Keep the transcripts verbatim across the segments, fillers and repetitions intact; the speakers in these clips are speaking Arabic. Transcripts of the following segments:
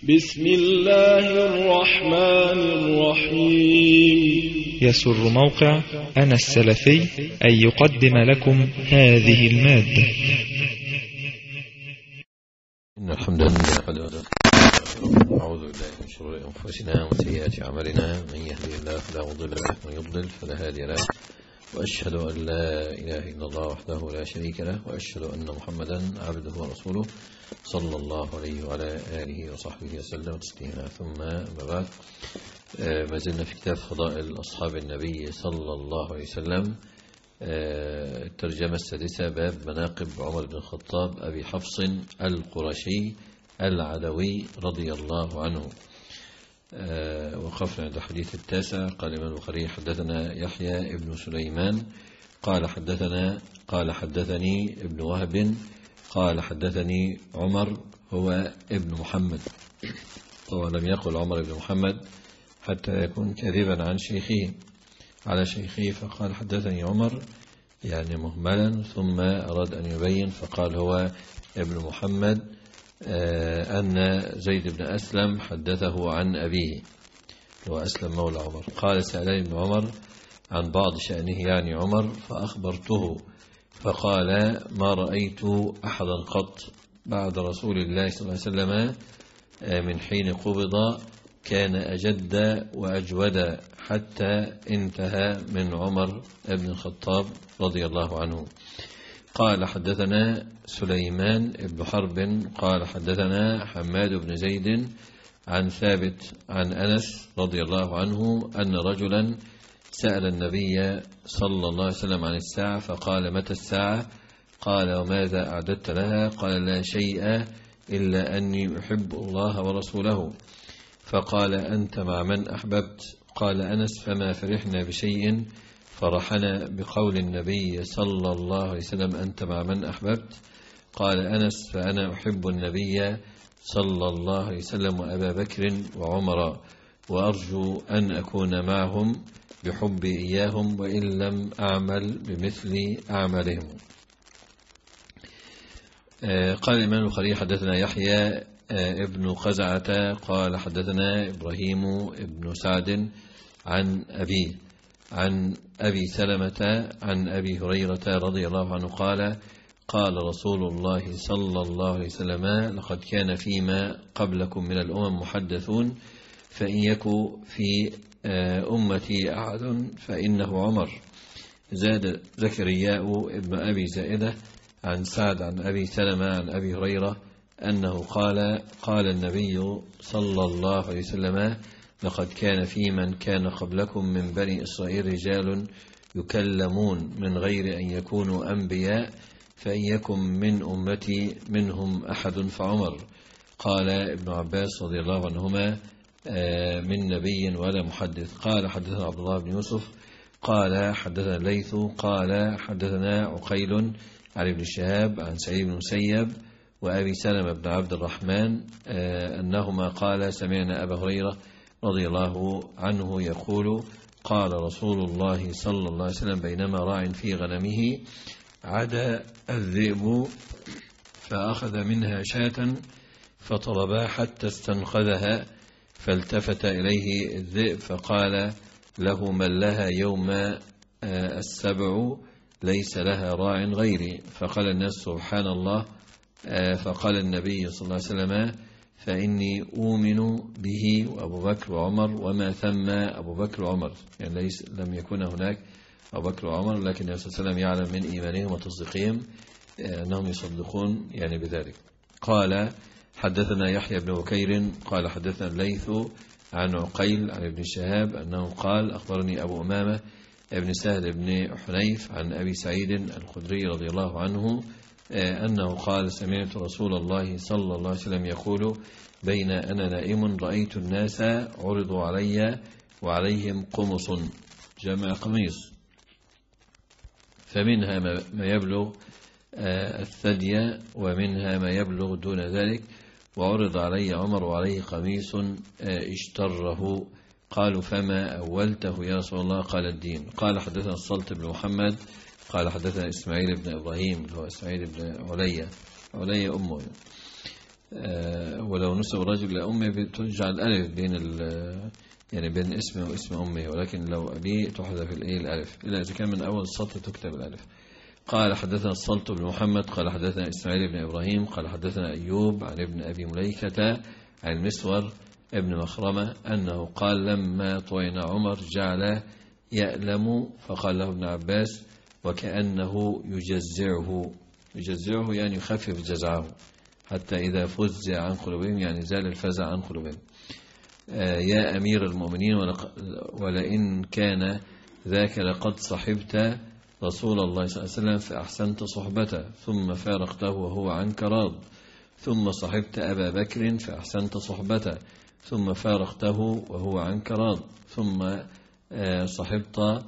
بسم الله الرحمن الرحيم. يسر موقع أنا السلفي أن يقدم لكم هذه المادة. إن الحمد لله أعوذ بالله من شرور أنفسنا وسيئات أعمالنا، من يهدي الله فلا مضل له ومن يضلل فلا هادي له، وأشهد أن لا إله إلا الله وحده لا شريك له، وأشهد أن محمدا عبده ورسوله صلى الله عليه وعلى آله وصحبه وسلم تسليما. ثم أما بعد، ما زلنا في كتاب فضائل أصحاب النبي صلى الله عليه وسلم، الترجمة السادسة، باب مناقب عمر بن الخطاب أبي حفص القرشي العدوي رضي الله عنه. وقفنا عند الحديث التاسع. قال الإمام البخاري: حدثنا يحيى ابن سليمان قال حدثنا قال حدثني ابن وهب قال حدثني عمر هو ابن محمد. طبعا لم يقل عمر ابن محمد حتى يكون كاذبا عن شيخه على شيخه، فقال حدثني عمر يعني مهملا، ثم أراد أن يبين فقال هو ابن محمد، أن زيد بن أسلم حدثه عن أبيه هو أسلم مولى عمر. قال: سألني ابن عمر عن بعض شأنه يعني عمر، فأخبرته فقال: ما رأيت أحدا قط بعد رسول الله صلى الله عليه وسلم من حين قبض كان أجد وأجود حتى انتهى من عمر بن الخطاب رضي الله عنه. قال: حدثنا سليمان بن حرب قال حدثنا حماد بن زيد عن ثابت عن أنس رضي الله عنه أن رجلا سأل النبي صلى الله عليه وسلم عن الساعة، فقال: متى الساعة؟ قال: وماذا أعددت لها؟ قال: لا شيء إلا أني أحب الله ورسوله. فقال: أنت مع من أحببت؟ قال أنس: فما فرحنا بشيء فرحنا بقول النبي صلى الله عليه وسلم: أنت مع من أحببت؟ قال أنس: فأنا أحب النبي صلى الله عليه وسلم وأبا بكر وعمر، وأرجو أن أكون معهم بحبي إياهم وإن لم أعمل بمثل أعمالهم. قال الإمام البخاري: حدثنا يحيى ابن قزعة قال حدثنا إبراهيم ابن سعد عن أبيه عن أبي سلمة عن أبي هريرة رضي الله عنه قال: قال رسول الله صلى الله عليه وسلم: لقد كان فيما قبلكم من الأمم محدثون، فإن يكن في أمتي أحد فإنه عمر. زاد زكرياء ابن أبي زائدة عن سعد عن أبي سلمة عن أبي هريرة أنه قال: قال النبي صلى الله عليه وسلم: لقد كان في من كان قبلكم من بني إسرائيل رجال يكلمون من غير أن يكونوا أنبياء، فإن يكن من أمتي منهم أحد فعمر. قال ابن عباس رضي الله عنهما: من نبي ولا محدث. قال: حدثنا عبد الله بن يوسف قال حدثنا الليث قال حدثنا عقيل عن ابن شهاب عن سعيد بن مسيب وأبي سلمة بن عبد الرحمن أنهما قال: سمعنا أبا هريرة رضي الله عنه يقول: قال رسول الله صلى الله عليه وسلم: بينما راع في غنمه عدا الذئب فأخذ منها شاة فطلبها حتى استنقذها، فالتفت إليه الذئب فقال له: من لها يوم السبع ليس لها راع غيري. فقال الناس: سبحان الله. فقال النبي صلى الله عليه وسلم: فإني أؤمن به وأبو بكر وعمر وما ثم أبو بكر وعمر، يعني ليس لم يكن هناك أبو بكر وعمر، لكن النبي صلى الله عليه وسلم يعلم من إيمانهم وتصديقهم أنهم يصدقون يعني بذلك. قال: حدثنا يحيى بن بكير قال حدثنا الليث عن عقيل عن ابن شهاب أنه قال: أخبرني أبو أمامة ابن سهل بن حنيف عن أبي سعيد الخدري رضي الله عنه أنه قال: سمعت رسول الله صلى الله عليه وسلم يقول: بين أنا نائم رأيت الناس عرضوا علي وعليهم قمص، جمع قميص، فمنها ما يبلغ الثدي ومنها ما يبلغ دون ذلك، وعرض علي عمر وعليه قميص اشتره. قالوا: فما أولته يا رسول الله؟ قال: الدين. قال: حدثنا الصلت بن محمد قال حدثنا إسماعيل بن إبراهيم هو إسماعيل بن عليا عليا أمه ولو نسب الرجل لأمه بتجعل ألف بين يعني بين اسمه واسم أمه، ولكن لو أبيه تحذف الإيه الألف، إلا إذا كان من أول السطر تكتب الألف. قال حدثنا السلط بن محمد قال حدثنا إسماعيل بن إبراهيم قال حدثنا أيوب عن ابن أبي مليكة عن المسور ابن مخرمة أنه قال لما طوينا عمر جعل يألم، فقال له ابن عباس وكأنه يجزعه، يجزعه يعني يخفف جزعه، حتى إذا فزع عن قلوبهم يعني زال الفزع عن قلوبهم. آه يا أمير المؤمنين ولئن كان ذاك لقد صحبت رسول الله صلى الله عليه وسلم فأحسنت صحبته ثم فارقته وهو عنك راض، ثم صحبت أبا بكر فأحسنت صحبته ثم فارقته وهو عنك راض، ثم آه صحبت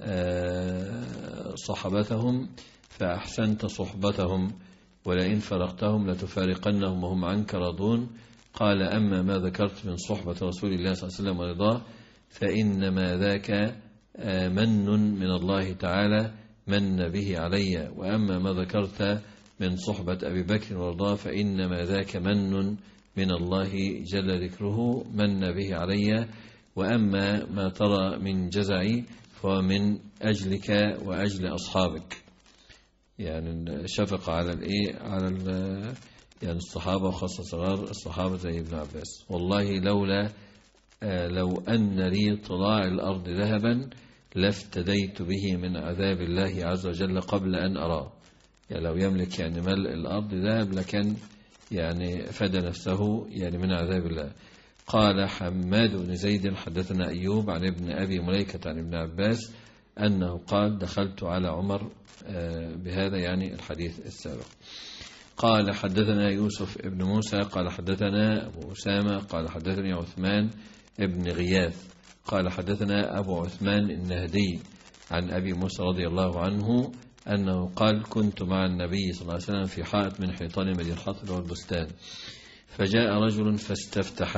آه صحبتهم فأحسنت صحبتهم، ولئن فرقتهم لتفارقنهم وهم عنك راضون. قال أما ما ذكرت من صحبة رسول الله صلى الله عليه وسلم ورضاه فإنما ذاك من من الله تعالى من به علي، وأما ما ذكرت من صحبة أبي بكر ورضاه فإنما ذاك من من الله جل ذكره من به علي، وأما ما ترى من جزعي فهو من أجلك وأجل أصحابك. يعني شفق على الإيه على يعني الصحابة وخاصة صغار الصحابة زي ابن عباس. والله لولا آه لو أن لي طلاع الأرض ذهبا لافتديت به من عذاب الله عز وجل قبل أن أراه. يعني لو يملك يعني ملء الأرض ذهب لكن يعني فدى نفسه يعني من عذاب الله. قال حماد بن زيد حدثنا أيوب عن ابن أبي مليكة عن ابن عباس أنه قال دخلت على عمر آه بهذا يعني الحديث السابق. قال حدثنا يوسف ابن موسى قال حدثنا أبو أسامة قال حدثني عثمان ابن غياث قال حدثنا أبو عثمان النهدي عن أبي موسى رضي الله عنه أنه قال كنت مع النبي صلى الله عليه وسلم في حائط من حيطان مدينة الحطب والبستان، فجاء رجل فاستفتح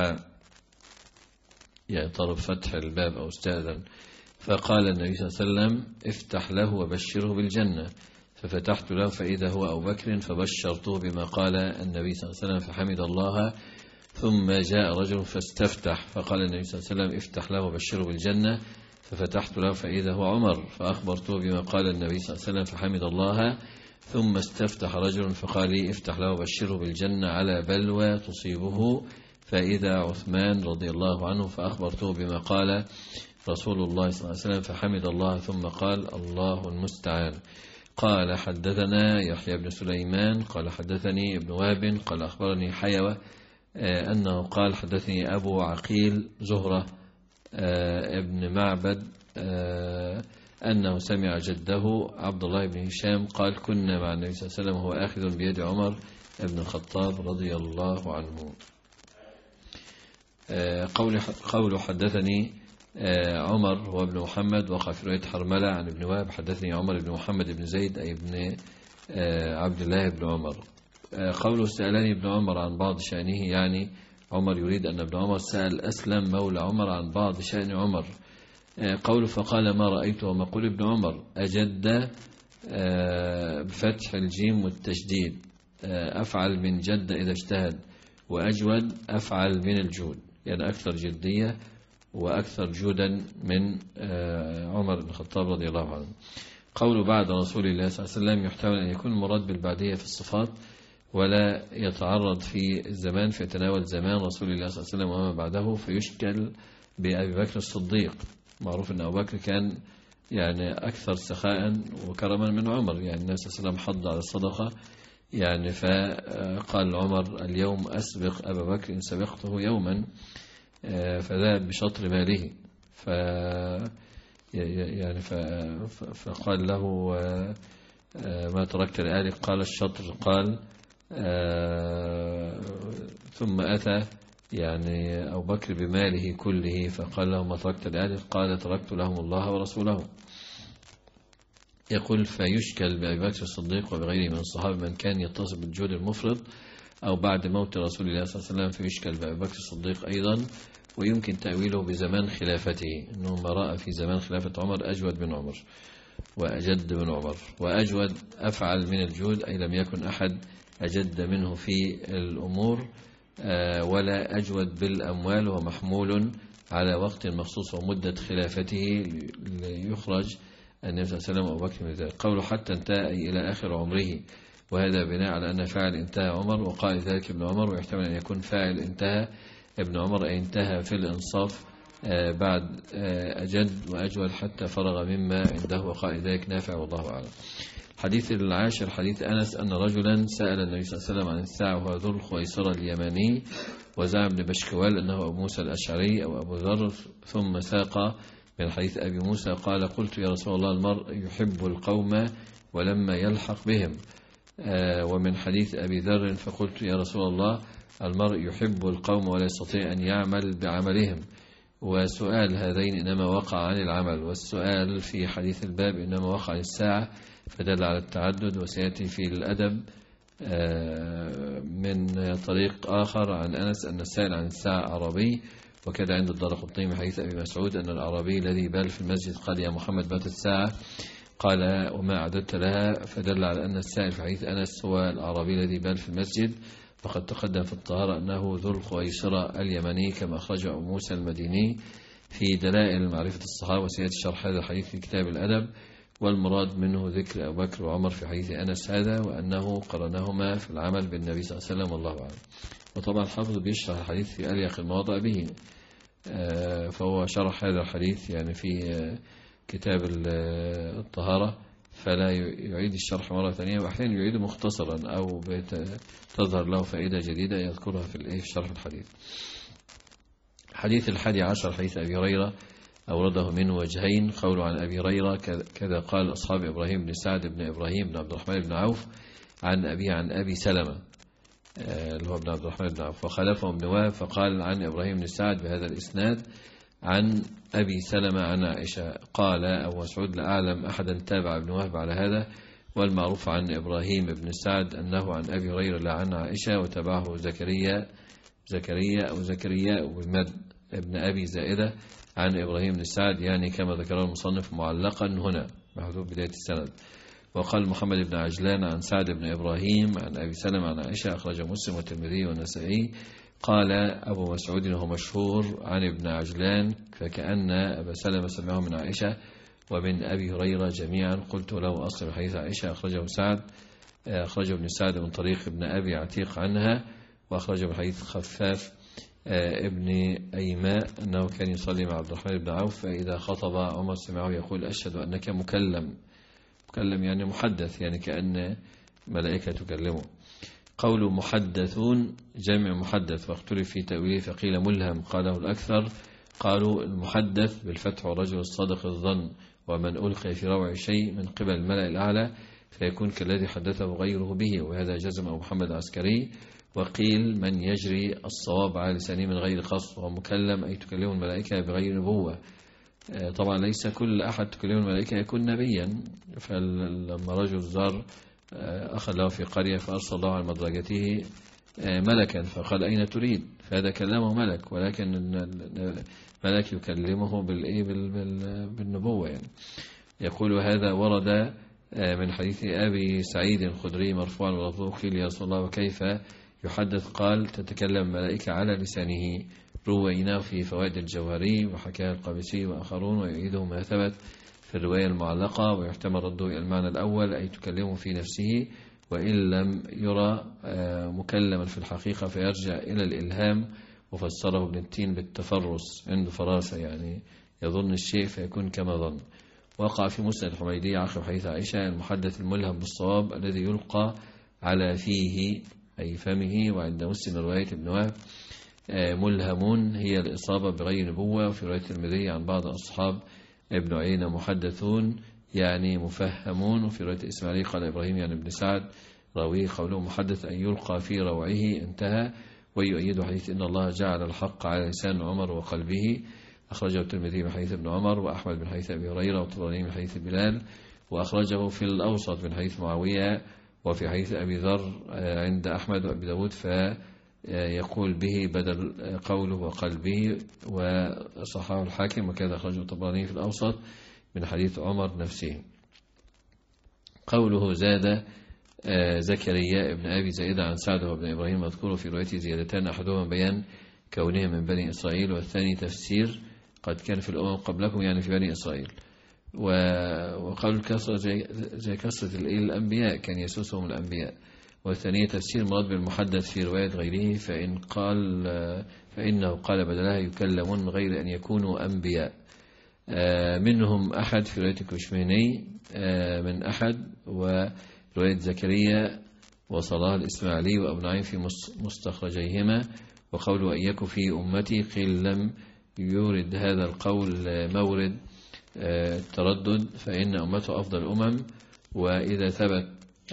يعني طلب فتح الباب أو استأذن، فقال النبي صلى الله عليه وسلم افتح له وبشره بالجنة، ففتحت له فإذا هو أبو بكر فبشرته بما قال النبي صلى الله عليه وسلم فحمد الله. ثم جاء رجل فاستفتح فقال النبي صلى الله عليه وسلم افتح له وبشره بالجنة، ففتحت له فإذا هو عمر فأخبرته بما قال النبي صلى الله عليه وسلم فحمد الله. ثم استفتح رجل فقال لي افتح له وبشره بالجنة على بلوى تصيبه، فإذا عثمان رضي الله عنه فأخبرته بما قال رسول الله صلى الله عليه وسلم فحمد الله ثم قال الله المستعان. قال حدثنا يحيى بن سليمان قال حدثني ابن وهب قال أخبرني حيوة أنه قال حدثني أبو عقيل زهرة ابن معبد أنه سمع جده عبد الله بن هشام قال كنا مع النبي صلى الله عليه وسلم وهو آخذ بيد عمر بن الخطاب رضي الله عنه. قول حدثني عمر وابن محمد وقع في رواية حرملة عن ابن وهب حدثني عمر بن محمد بن زيد أي ابن عبد الله بن عمر. قوله سألني ابن عمر عن بعض شأنه يعني عمر يريد أن ابن عمر سأل أسلم مولى عمر عن بعض شأن عمر. قوله فقال ما رأيته وما قول ابن عمر أجد بفتح الجيم والتشديد أفعل من جد إذا اجتهد، وأجود أفعل من الجود يعني أكثر جدية وأكثر جودا من عمر بن الخطاب رضي الله عنه. قوله بعد رسول الله صلى الله عليه وسلم يحتمل أن يكون المراد بالبعدية في الصفات ولا يتعرض في الزمان في تناول زمان رسول الله صلى الله عليه وسلم وما بعده، فيشكل بأبي بكر الصديق. معروف أن أبو بكر كان يعني أكثر سخاء وكرما من عمر، يعني النبي صلى الله عليه وسلم حض على الصدقة يعني فقال عمر اليوم أسبق أبا بكر إن سبقته يوما، فذهب بشطر ماله ف يعني فقال له ما تركت لأهلك؟ قال الشطر. قال ثم أتى يعني أبو بكر بماله كله فقال له ما تركت لأهلك؟ قال تركت لهم الله ورسوله. يقول فيشكل بأبي بكر الصديق وبغيره من الصحابة من كان يتصف بالجود المفرط أو بعد موت رسول الله صلى الله عليه وسلم فيشكل بأبي بكر الصديق أيضا، ويمكن تأويله بزمان خلافته أنه ما رأى في زمان خلافة عمر أجود من عمر وأجد من عمر، وأجود أفعل من الجود أي لم يكن أحد أجد منه في الأمور ولا أجود بالأموال، ومحمول على وقت مخصوص ومدة خلافته ليخرج النبي صلى الله عليه وسلم وأبو بكر من ذلك. قوله حتى انتهى أي إلى آخر عمره، وهذا بناء على أن فاعل انتهى عمر، وقال ذلك ابن عمر، ويحتمل أن يكون فاعل انتهى ابن عمر أي انتهى في الإنصاف بعد أجد وأجود حتى فرغ مما عنده، وقال ذلك نافع والله أعلم. حديث العاشر حديث أنس أن رجلا سأل النبي صلى الله عليه وسلم عن الساعة، وهو ذو الخويصرة اليماني، وزعم ابن بشكوال أنه أبو موسى الأشعري أو أبو ذر، ثم ساق من حديث أبي موسى قال قلت يا رسول الله المرء يحب القوم ولما يلحق بهم، ومن حديث أبي ذر فقلت يا رسول الله المرء يحب القوم ولا يستطيع أن يعمل بعملهم. وسؤال هذين إنما وقع عن العمل، والسؤال في حديث الباب إنما وقع عن الساعة، فدل على التعدد. وسيأتي في الأدب من طريق آخر عن أنس أن السائل عن الساعة أعرابي، وكذا عند الدارقطني من حديث أبي مسعود أن الأعرابي الذي بال في المسجد قال يا محمد متى الساعة؟ قال وما أعددت لها، فدل على أن السائل في حديث أنس هو الأعرابي الذي بال في المسجد. وقد تقدم في الطهارة أنه ذو الخويصرة اليمني كما أخرجه أبو موسى المديني في دلائل معرفة الصحابة، وسيأتي شرح هذا الحديث في كتاب الأدب. والمراد منه ذكر أبو بكر وعمر في حديث أنس هذا، وأنه قرنهما في العمل بالنبي صلى الله عليه وسلم والله أعلم. وطبعا الحافظ بيشرح الحديث في أليق المواضع به، فهو شرح هذا الحديث يعني في كتاب الطهارة، فلا يعيد الشرح مرة ثانية، وأحيانا يعيد مختصرا أو تظهر له فائدة جديدة يذكرها في شرح الحديث. حديث الحادي عشر حديث أبي هريرة أورده من وجهين. قوله عن أبي هريرة كذا قال أصحاب إبراهيم بن سعد بن إبراهيم بن عبد الرحمن بن عوف عن أبي عن أبي سلمة اللي هو ابن عبد الرحمن بن عوف، وخلفه ابن وهب فقال عن إبراهيم بن سعد بهذا الإسناد عن أبي سلمة عن عائشة. قال أبو مسعود لا أعلم أحدا تابع ابن وهب على هذا، والمعروف عن إبراهيم بن سعد أنه عن أبي هريرة لا عن عائشة، وتبعه زكريا زكريا أو زكريا بمد ابن أبي زائدة عن إبراهيم بن سعد، يعني كما ذكره المصنف معلقا هنا محذوف بداية السند. وقال محمد بن عجلان عن سعد بن إبراهيم عن أبي سلمة عن عائشة، أخرج مسلم والترمذي والنسائي. قال أبو مسعود وهو مشهور عن ابن عجلان، فكأن أبا سلمة سمعه من عائشة ومن أبي هريرة جميعا. قلت له أصل من حديث عائشة أخرجه سعد أخرجه ابن سعد من طريق ابن أبي عتيق عنها، وأخرجه من حديث خفاف ابن أيماء أنه كان يصلي مع عبد الرحمن بن عوف، فإذا خطب عمر سمعه يقول أشهد أنك مكلم. مكلم يعني محدث، يعني كأن ملائكة تكلمه. قول محدثون جمع محدث، واختلف في تأويله فقيل ملهم قاله الأكثر. قالوا المحدث بالفتح والرجل الصادق الظن، ومن ألقي في روع شيء من قبل الملأ الأعلى فيكون كالذي حدثه غيره به، وهذا جزم أبو محمد العسكري. وقيل من يجري الصواب على لسانه من غير قصد، ومكلم أي تكلمه الملائكة بغير نبوة. طبعا ليس كل أحد تكلمه الملائكة يكون نبيا، فلما رجل زار أخذ له في قرية فأرسل الله على مدرجته ملكا فقال أين تريد، فهذا كلمه ملك، ولكن الملك يكلمه بالنبوة يعني. يقول هذا ورد من حديث أبي سعيد الخدري مرفوعا ولفظه قيل يا رسول الله وكيف يحدث؟ قال تتكلم ملائكة على لسانه. رويناه في فوائد الجوهري وحكاه القابسي وآخرون، ويعيده ما ثبت في الرواية المعلقة، ويحتمل رده إلى المعنى الأول أي تكلمه في نفسه، وإن لم يرى مكلما في الحقيقة فيرجع إلى الإلهام. وفسره ابن التين بالتفرس، عنده فراسة يعني يظن الشيء فيكون كما ظن. وقع في مسند الحميدي عقب حديث عائشة المحدث الملهم بالصواب الذي يلقى على فيه أي فمه. وعند مسلم رواية ابن وهب ملهمون هي الإصابة بغير نبوة. وفي رواية الترمذي عن بعض أصحاب ابن عيينة محدثون يعني مفهمون. وفي رواية إسماعيل قال إبراهيم يعني ابن سعد راويه قوله محدث أن يلقى في روعه انتهى. ويؤيد حديث إن الله جعل الحق على لسان عمر وقلبه، أخرجه الترمذي من حديث ابن عمر، وأحمد من حديث أبي هريرة، والطبراني من حديث بلال، وأخرجه في الأوسط من حديث معاوية، وفي حديث أبي ذر عند أحمد وأبي داود فيقول به بدل قوله وقلبه، وصححه الحاكم، وكذا أخرجه الطبراني في الأوسط من حديث عمر نفسه. قوله زاد زكريا ابن أبي زائدة عن سعد وابن إبراهيم مذكور في روايته زيادتان، أحدهما بيان كونهم من بني إسرائيل، والثاني تفسير قد كان في الأمم قبلكم يعني في بني إسرائيل. وقالوا الكسرة زي كسرة الأنبياء كان يسوسهم الأنبياء. والثانية تفسير مراد بالمحدث في رواية غيره، فإن قال فإنه قال بدلها يكلمون غير أن يكونوا أنبياء. منهم أحد في رواية الكشميني من أحد، ورواية زكريا وصلاح الإسماعيلي وأبو نعيم في مستخرجيهما. وقوله أن يكن في أمتي قيل لم يورد هذا القول مورد التردد، فإن أمته أفضل الأمم، وإذا ثبت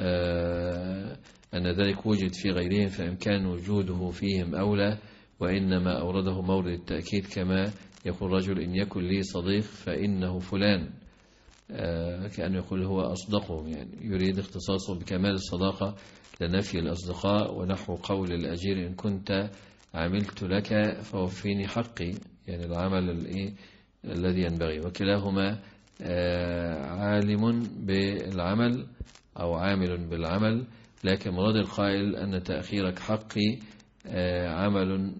أن ذلك وجد في غيرهم فإمكان وجوده فيهم أولى، وإنما أورده مورد التأكيد، كما يقول رجل إن يكن لي صديق فإنه فلان، كأنه يقول هو أصدقهم، يعني يريد اختصاصه بكمال الصداقة لنفي الأصدقاء. ونحو قول الأجير إن كنت عملت لك فوفيني حقي، يعني العمل الإيه الذي ينبغي. وكلاهما عالم بالعمل أو عامل بالعمل، لكن مراد القائل أن تأخيرك حقي عمل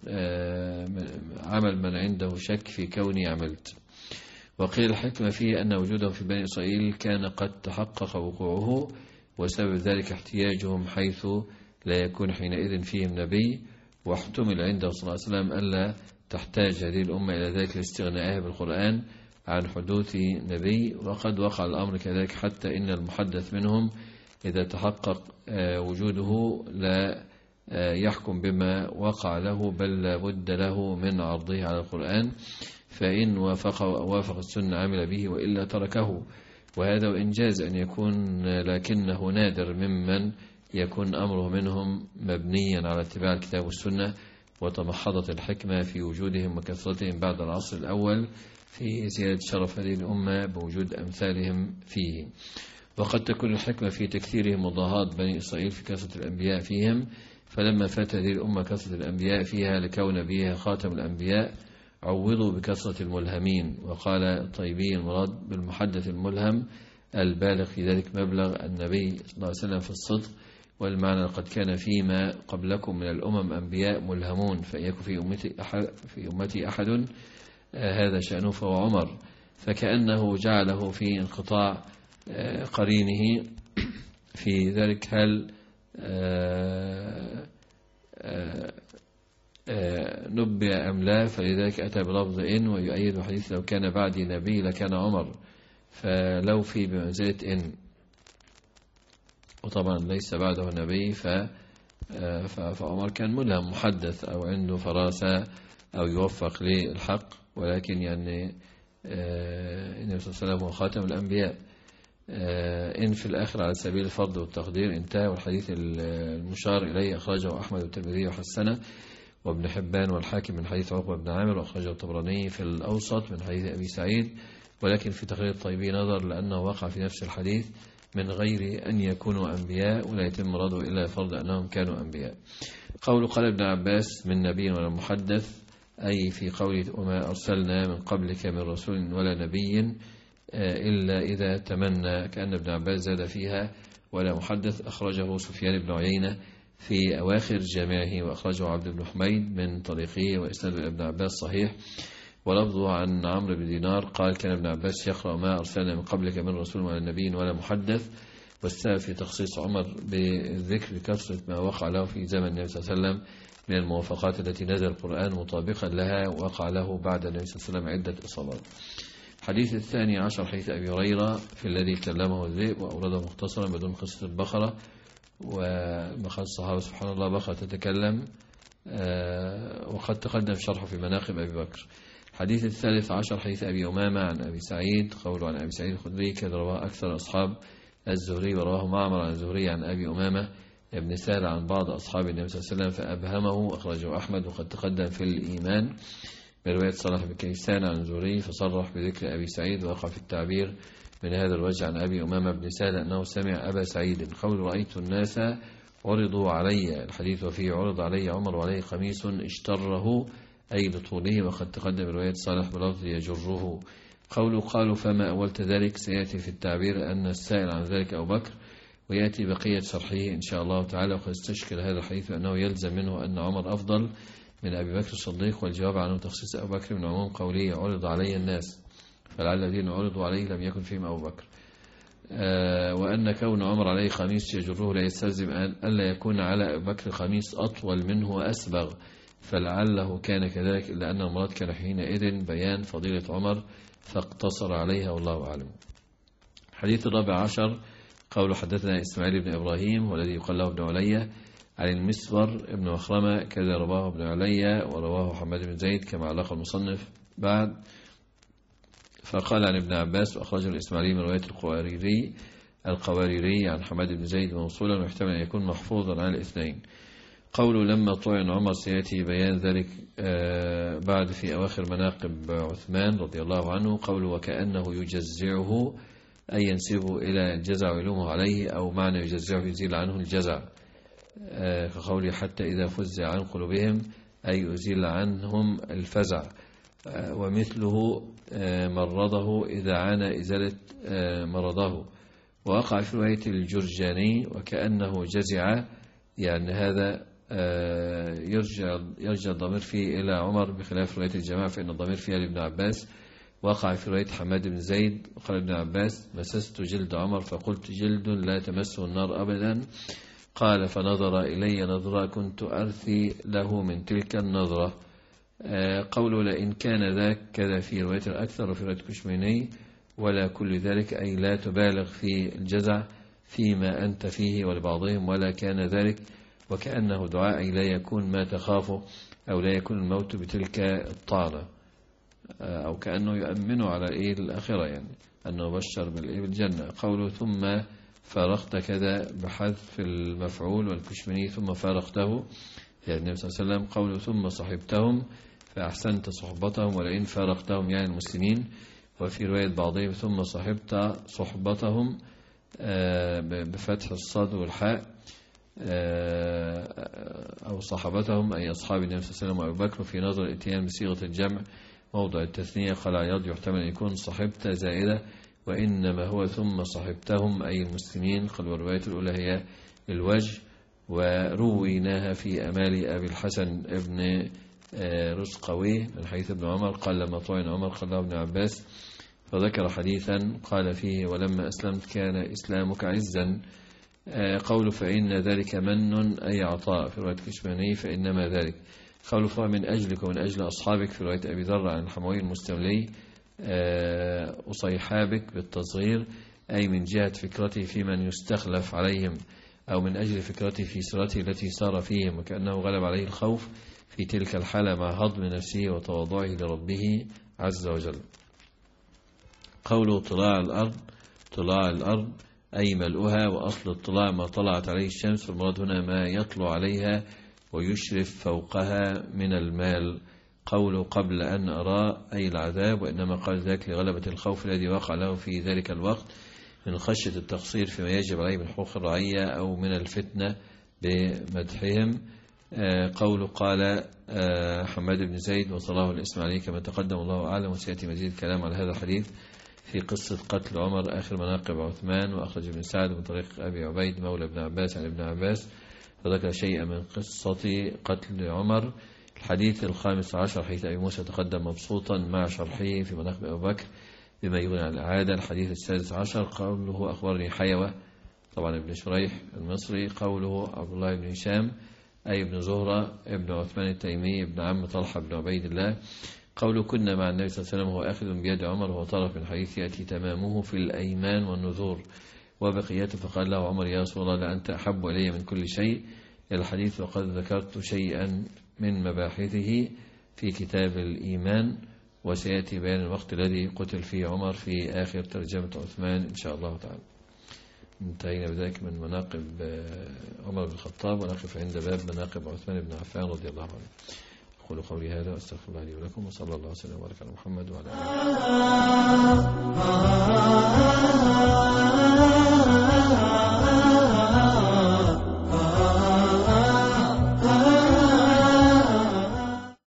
عمل من عنده شك في كوني عملت. وقيل الحكمة فيه أن وجودهم في بني إسرائيل كان قد تحقق وقوعه، وسبب ذلك احتياجهم حيث لا يكون حينئذ فيهم نبي، واحتمل عنده صلى الله عليه وسلم ألا تحتاج هذه الأمة إلى ذلك لاستغنائها بالقرآن عن حدوث نبي. وقد وقع الأمر كذلك، حتى إن المحدث منهم إذا تحقق وجوده لا يحكم بما وقع له، بل لا بد له من عرضه على القرآن، فإن وافق وافق السنة عمل به، وإلا تركه. وهذا وإنجاز أن يكون، لكنه نادر ممن يكون أمره منهم مبنيا على اتباع الكتاب والسنة، وتمحضت الحكمة في وجودهم وكثرتهم بعد العصر الأول في زيادة شرف هذه الأمة بوجود أمثالهم فيه. وقد تكون الحكمة في تكثيرهم مضاهاة بني إسرائيل في كثرة الأنبياء فيهم، فلما فات هذه الأمة كثرة الأنبياء فيها لكون نبيها خاتم الأنبياء عوضوا بكثرة الملهمين. وقال الطيبي المراد بالمحدث الملهم البالغ في ذلك مبلغ النبي صلى الله عليه وسلم في الصدق، والمعنى قد كان فيما قبلكم من الأمم أنبياء ملهمون، فيكن في أمتي أحد, في أمتي أحد هذا شأنه فهو عمر، فكأنه جعله في انقطاع قرينه في ذلك. هل نبئ أم لا؟ فلذلك أتى بلفظ إن، ويؤيد حديث لو كان بعدي نبي لكان عمر، فلو في بمنزلة إن، وطبعا ليس بعده نبي، فعمر كان ملهم محدث أو عنده فراسة أو يوفق للحق، ولكن يعني النبي صلى الله عليه وسلم هو خاتم الأنبياء. إن في الآخر على سبيل الفرض والتقدير انتهى. والحديث المشار إليه أخرجه أحمد والترمذي وحسنه وابن حبان والحاكم من حديث عقبة بن عامر، وأخرجه الطبراني في الأوسط من حديث أبي سعيد، ولكن في تقرير الطيبي نظر لأنه وقع في نفس الحديث من غير أن يكونوا أنبياء، ولا يتم رده إلا فرض أنهم كانوا أنبياء. قول قال ابن عباس من نبي ولا محدث، أي في قوله وما أرسلنا من قبلك من رسول ولا نبي إلا إذا تمنى، كأن ابن عباس زاد فيها ولا محدث. أخرجه سفيان بن عيينة في أواخر جامعه، وأخرجه عبد بن حميد من طريقه، وإسناد ابن عباس صحيح. ولفظه عن عمرو بن دينار قال كان ابن عباس يقرأ ما أرسلنا من قبلك من رسول ولا نبي ولا محدث. والسبب في تخصيص عمر بالذكر كثرة ما وقع له في زمن النبي صلى الله عليه وسلم من الموافقات التي نزل القرآن مطابقا لها، وقع له بعد النبي صلى الله عليه وسلم عدة إصابات. الحديث الثاني عشر حديث أبي هريرة في الذي كلمه الذئب، وأورده مختصرا بدون قصة البقرة. ومخاص الصحابة سبحان الله بقرة تتكلم، وقد تقدم شرحه في مناقب أبي بكر. الحديث الثالث عشر حديث أبي أمامة عن أبي سعيد، قوله عن أبي سعيد الخدري كذا رواه أكثر أصحاب الزهري، ورواه معمر عن الزهري عن أبي أمامة ابن سهل عن بعض أصحاب النبي صلى الله عليه وسلم فأبهمه، أخرجه أحمد. وقد تقدم في الإيمان برواية صالح بن كيسان عن الزهري فصرح بذكر أبي سعيد، ووقع في التعبير من هذا الوجه عن أبي أمامة بن سهل أنه سمع أبا سعيد قول رأيت الناس عرضوا علي، الحديث وفيه عرض علي عمر وعليه قميص اشتره أي لطوله. وقد تقدم رواية صالح بلفظ يجره. قوله قالوا فما أولت ذلك، سيأتي في التعبير أن السائل عن ذلك أبو بكر، ويأتي بقية شرحه إن شاء الله تعالى. وقد استشكل هذا الحديث أنه يلزم منه أن عمر أفضل من أبي بكر الصديق، والجواب عنه تخصيص أبو بكر من عموم قوله عرض علي الناس، فلعل الذين عرضوا عليه لم يكن فيهم أبو بكر. آه وأن كون عمر عليه خميس يجره لا يستلزم ألا يكون على أبي بكر خميس أطول منه وأسبغ، فلعله كان كذلك، إلا أن المراد كان حينئذ بيان فضيلة عمر فاقتصر عليها والله أعلم. الحديث الرابع عشر قول حدثنا إسماعيل بن إبراهيم والذي يقال له ابن عليا عن المسور ابن مخرمة كذا رواه ابن عليا ورواه حماد بن زيد كما علق المصنف بعد. فقال عن ابن عباس وأخرجه الإسماعيلي من رواية القواريري القواريري عن حماد بن زيد موصولا، ويحتمل أن يكون محفوظا على الاثنين. قوله لما طعن عمر سيأتي بيان ذلك بعد في أواخر مناقب عثمان رضي الله عنه. قوله وكأنه يجزعه أي ينسبه إلى الجزع ويلومه عليه، أو معنى يجزعه يزيل عنه الجزع، كقوله حتى إذا فزع عن قلوبهم أي يزيل عنهم الفزع. ومثله مرضه إذا عانى إزالة مرضه. ووقع في رواية الجرجاني وكأنه جزع، يعني هذا يرجع يرجع الضمير فيه إلى عمر بخلاف رواية الجماعة فإن الضمير فيها لابن عباس. وقع في رواية حماد بن زيد وقال ابن عباس مسست جلد عمر فقلت جلد لا تمسه النار أبدا، قال فنظر إلي نظرة كنت أرثي له من تلك النظرة. قوله لئن كان ذاك كذا في رواية الأكثر وفي رواية كشميني ولا كل ذلك أي لا تبالغ في الجزع فيما أنت فيه، ولبعضهم ولا كان ذلك وكأنه دعاء أي لا يكون ما تخافه أو لا يكون الموت بتلك الطعنة، أو كأنه يؤمنه على إيه الآخرة، يعني أنه بشر بالجنة. قوله ثم فارقت كذا بحذف المفعول والكشميني ثم فارقته يعني النبي صلى الله عليه وسلم. قوله ثم صحبتهم فأحسنت صحبتهم ولئن فارقتهم يعني المسلمين. وفي رواية بعضهم ثم صحبت صحبتهم بفتح الصاد والحاء أو صحبتهم أي أصحاب النبي صلى الله عليه وسلم وأبو بكر. في نظر الاتيان بصيغة الجمع موضع التثنية قال عياض يحتمل أن يكون صحبت زائدة وإنما هو ثم صحبتهم أي المسلمين. قال والرواية الأولى هي الوجه. ورويناها في أمال أبي الحسن ابن رزقوي من حديث ابن عمر قال لما طعن عمر قال له ابن عباس فذكر حديثا قال فيه ولما أسلمت كان إسلامك عزا. قول فإن ذلك من أي عطاء في رواية كشماني فإنما ذلك. قول فمن أجلك ومن أجل أصحابك في رواية أبي ذر عن الحموي المستملي أصيحابك بالتصغير أي من جهة فكرته في من يستخلف عليهم أو من أجل فكرته في سيرته التي سار فيهم، وكأنه غلب عليه الخوف في تلك الحالة مع هضم نفسه وتواضعه لربه عز وجل. قوله طلاع الأرض طلاع الأرض أي ملؤها، وأصل الطلاع ما طلعت عليه الشمس، فالمراد هنا ما يطلع عليها ويشرف فوقها من المال. قوله قبل أن أرى أي العذاب، وإنما قال ذلك لغلبة الخوف الذي وقع له في ذلك الوقت من خشية التقصير فيما يجب عليه من حقوق الرعية أو من الفتنة بمدحهم. قوله قال حماد بن زيد وصلاه الإسماعيلي كما تقدم الله أعلم. وسيأتي مزيد كلام على هذا الحديث في قصة قتل عمر آخر مناقب عثمان. وأخرج ابن سعد من طريق أبي عبيد مولى ابن عباس عن ابن عباس فذكر شيئا من قصة قتل عمر. الحديث الخامس عشر حديث أبي موسى تقدم مبسوطا مع شرحه في مناقب أبو بكر بما يغني عن الإعادة. الحديث السادس عشر قوله أخبرني حيوة طبعا ابن شريح المصري. قوله عبد الله بن هشام أي ابن زهرة ابن عثمان التيمي ابن عم طلحة بن عبيد الله. قوله كنا مع النبي صلى الله عليه وسلم هو أخذ بيد عمر وهو طرف من حديث يأتي تمامه في الأيمان والنذور وبقيته. فقال له عمر يا رسول الله لأنت أحب إلي من كل شيء الحديث، وقد ذكرت شيئا من مباحثه في كتاب الإيمان، وسيأتي بيان الوقت الذي قتل فيه عمر في آخر ترجمة عثمان إن شاء الله تعالى. انتهينا بذلك من مناقب عمر بن الخطاب، ونقف عند باب مناقب عثمان بن عفان رضي الله عنه. أقول قولي هذا وأستغفر الله لي ولكم، وصلى الله وسلم وبارك على محمد وعلى آله.